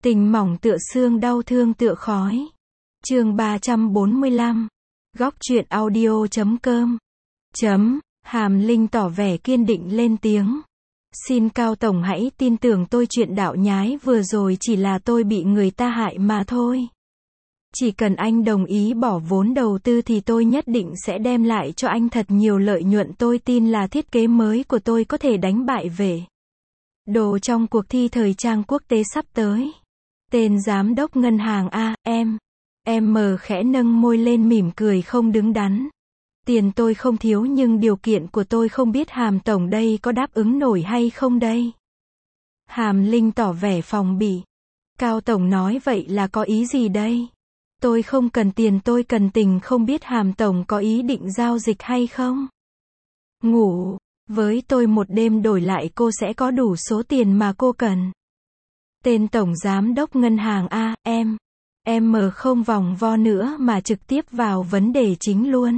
Tình mỏng tựa xương, đau thương tựa khói. Chương 345. Góc truyện audio.com. Hàm Linh tỏ vẻ kiên định lên tiếng. Xin Cao Tổng hãy tin tưởng tôi, chuyện đạo nhái vừa rồi chỉ là tôi bị người ta hại mà thôi. Chỉ cần anh đồng ý bỏ vốn đầu tư thì tôi nhất định sẽ đem lại cho anh thật nhiều lợi nhuận. Tôi tin là thiết kế mới của tôi có thể đánh bại về đồ trong cuộc thi thời trang quốc tế sắp tới. Tên giám đốc ngân hàng AM khẽ nâng môi lên mỉm cười không đứng đắn. Tiền tôi không thiếu nhưng điều kiện của tôi không biết Hàm Tổng đây có đáp ứng nổi hay không đây. Hàm Linh tỏ vẻ phòng bị. Cao Tổng nói vậy là có ý gì đây? Tôi không cần tiền, tôi cần tình, không biết Hàm Tổng có ý định giao dịch hay không? Ngủ với tôi một đêm đổi lại cô sẽ có đủ số tiền mà cô cần. Tên Tổng Giám đốc ngân hàng AM không vòng vo nữa mà trực tiếp vào vấn đề chính luôn.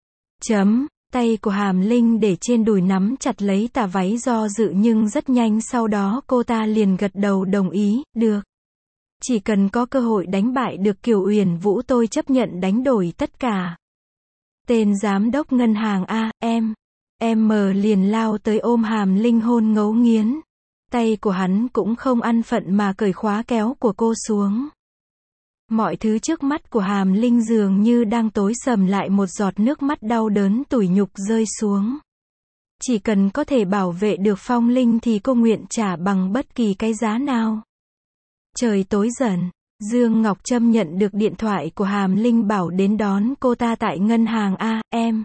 Tay của Hàm Linh để trên đùi nắm chặt lấy tà váy, do dự nhưng rất nhanh sau đó cô ta liền gật đầu đồng ý. Được. Chỉ cần có cơ hội đánh bại được Kiều Uyển Vũ tôi chấp nhận đánh đổi tất cả. Tên giám đốc ngân hàng AM liền lao tới ôm Hàm Linh hôn ngấu nghiến. Tay của hắn cũng không ăn phận mà cởi khóa kéo của cô xuống. Mọi thứ trước mắt của Hàm Linh dường như đang tối sầm lại, một giọt nước mắt đau đớn tủi nhục rơi xuống. Chỉ cần có thể bảo vệ được Phong Linh thì cô nguyện trả bằng bất kỳ cái giá nào. Trời tối dần, Dương Ngọc Trâm nhận được điện thoại của Hàm Linh bảo đến đón cô ta tại ngân hàng AM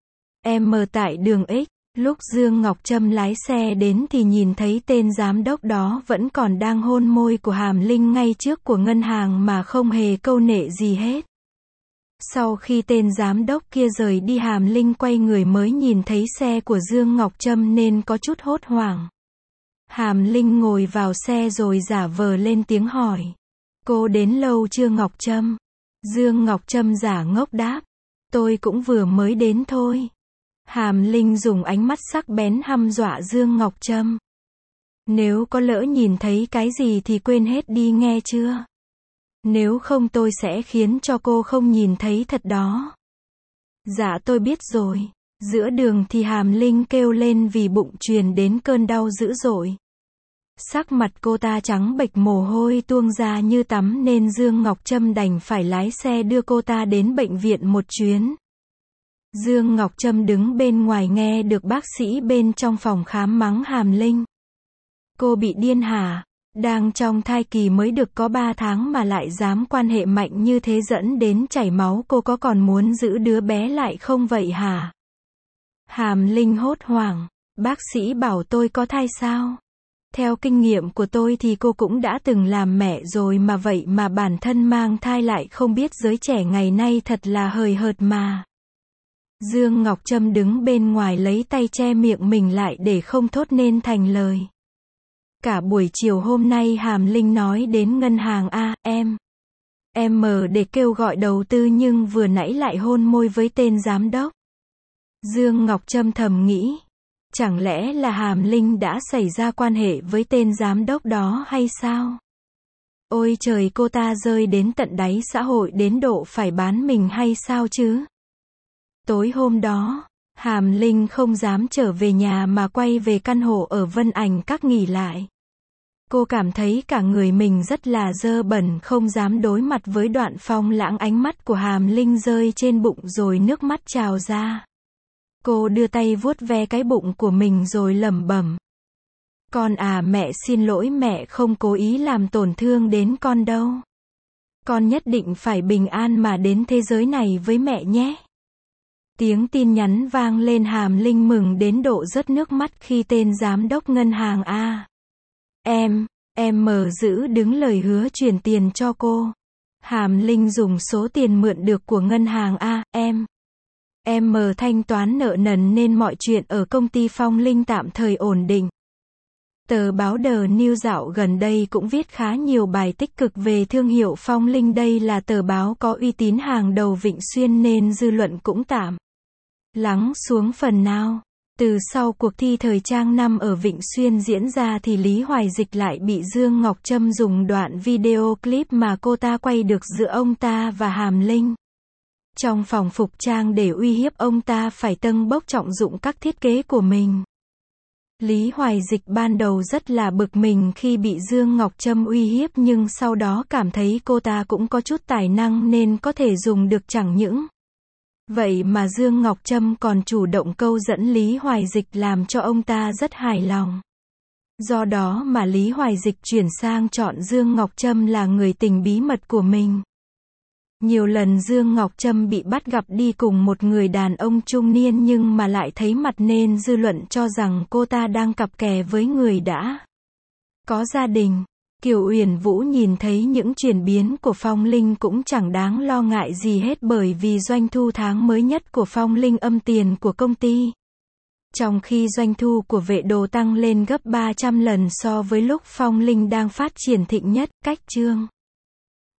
tại đường X. Lúc Dương Ngọc Trâm lái xe đến thì nhìn thấy tên giám đốc đó vẫn còn đang hôn môi của Hàm Linh ngay trước của ngân hàng mà không hề câu nệ gì hết. Sau khi tên giám đốc kia rời đi, Hàm Linh quay người mới nhìn thấy xe của Dương Ngọc Trâm nên có chút hốt hoảng. Hàm Linh ngồi vào xe rồi giả vờ lên tiếng hỏi. Cô đến lâu chưa Ngọc Trâm? Dương Ngọc Trâm giả ngốc đáp. Tôi cũng vừa mới đến thôi. Hàm Linh dùng ánh mắt sắc bén hăm dọa Dương Ngọc Trâm. Nếu có lỡ nhìn thấy cái gì thì quên hết đi nghe chưa? Nếu không tôi sẽ khiến cho cô không nhìn thấy thật đó. Dạ tôi biết rồi. Giữa đường thì Hàm Linh kêu lên vì bụng truyền đến cơn đau dữ dội. Sắc mặt cô ta trắng bệch, mồ hôi tuôn ra như tắm nên Dương Ngọc Trâm đành phải lái xe đưa cô ta đến bệnh viện một chuyến. Dương Ngọc Trâm đứng bên ngoài nghe được bác sĩ bên trong phòng khám mắng Hàm Linh. Cô bị điên hả? Đang trong thai kỳ mới được có 3 tháng mà lại dám quan hệ mạnh như thế dẫn đến chảy máu, cô có còn muốn giữ đứa bé lại không vậy hả? Hàm Linh hốt hoảng. Bác sĩ bảo tôi có thai sao? Theo kinh nghiệm của tôi thì cô cũng đã từng làm mẹ rồi mà, vậy mà bản thân mang thai lại không biết, giới trẻ ngày nay thật là hời hợt mà. Dương Ngọc Trâm đứng bên ngoài lấy tay che miệng mình lại để không thốt nên thành lời. Cả buổi chiều hôm nay Hàm Linh nói đến ngân hàng AM để kêu gọi đầu tư nhưng vừa nãy lại hôn môi với tên giám đốc. Dương Ngọc Trâm thầm nghĩ. Chẳng lẽ là Hàm Linh đã xảy ra quan hệ với tên giám đốc đó hay sao? Ôi trời, cô ta rơi đến tận đáy xã hội đến độ phải bán mình hay sao chứ? Tối hôm đó, Hàm Linh không dám trở về nhà mà quay về căn hộ ở Vân Ảnh Các nghỉ lại. Cô cảm thấy cả người mình rất là dơ bẩn, không dám đối mặt với Đoạn Phong Lãng. Ánh mắt của Hàm Linh rơi trên bụng rồi nước mắt trào ra. Cô đưa tay vuốt ve cái bụng của mình rồi lẩm bẩm. Con à, mẹ xin lỗi, mẹ không cố ý làm tổn thương đến con đâu. Con nhất định phải bình an mà đến thế giới này với mẹ nhé. Tiếng tin nhắn vang lên, Hàm Linh mừng đến độ rớt nước mắt khi tên giám đốc ngân hàng AM giữ đứng lời hứa chuyển tiền cho cô. Hàm Linh dùng số tiền mượn được của ngân hàng AM thanh toán nợ nần nên mọi chuyện ở công ty Phong Linh tạm thời ổn định. Tờ báo The New dạo gần đây cũng viết khá nhiều bài tích cực về thương hiệu Phong Linh. Đây là tờ báo có uy tín hàng đầu Vịnh Xuyên nên dư luận cũng tạm lắng xuống phần nào. Từ sau cuộc thi thời trang năm ở Vịnh Xuyên diễn ra thì Lý Hoài Dịch lại bị Dương Ngọc Trâm dùng đoạn video clip mà cô ta quay được giữa ông ta và Hàm Linh trong phòng phục trang để uy hiếp ông ta phải tâng bốc trọng dụng các thiết kế của mình. Lý Hoài Dịch ban đầu rất là bực mình khi bị Dương Ngọc Trâm uy hiếp, nhưng sau đó cảm thấy cô ta cũng có chút tài năng nên có thể dùng được, chẳng những vậy mà Dương Ngọc Trâm còn chủ động câu dẫn Lý Hoài Dịch làm cho ông ta rất hài lòng. Do đó mà Lý Hoài Dịch chuyển sang chọn Dương Ngọc Trâm là người tình bí mật của mình. Nhiều lần Dương Ngọc Trâm bị bắt gặp đi cùng một người đàn ông trung niên nhưng mà lại thấy mặt nên dư luận cho rằng cô ta đang cặp kè với người đã có gia đình. Kiều Uyển Vũ nhìn thấy những chuyển biến của Phong Linh cũng chẳng đáng lo ngại gì hết, bởi vì doanh thu tháng mới nhất của Phong Linh âm tiền của công ty. Trong khi doanh thu của Vệ Đồ tăng lên gấp 300 lần so với lúc Phong Linh đang phát triển thịnh nhất, cách chương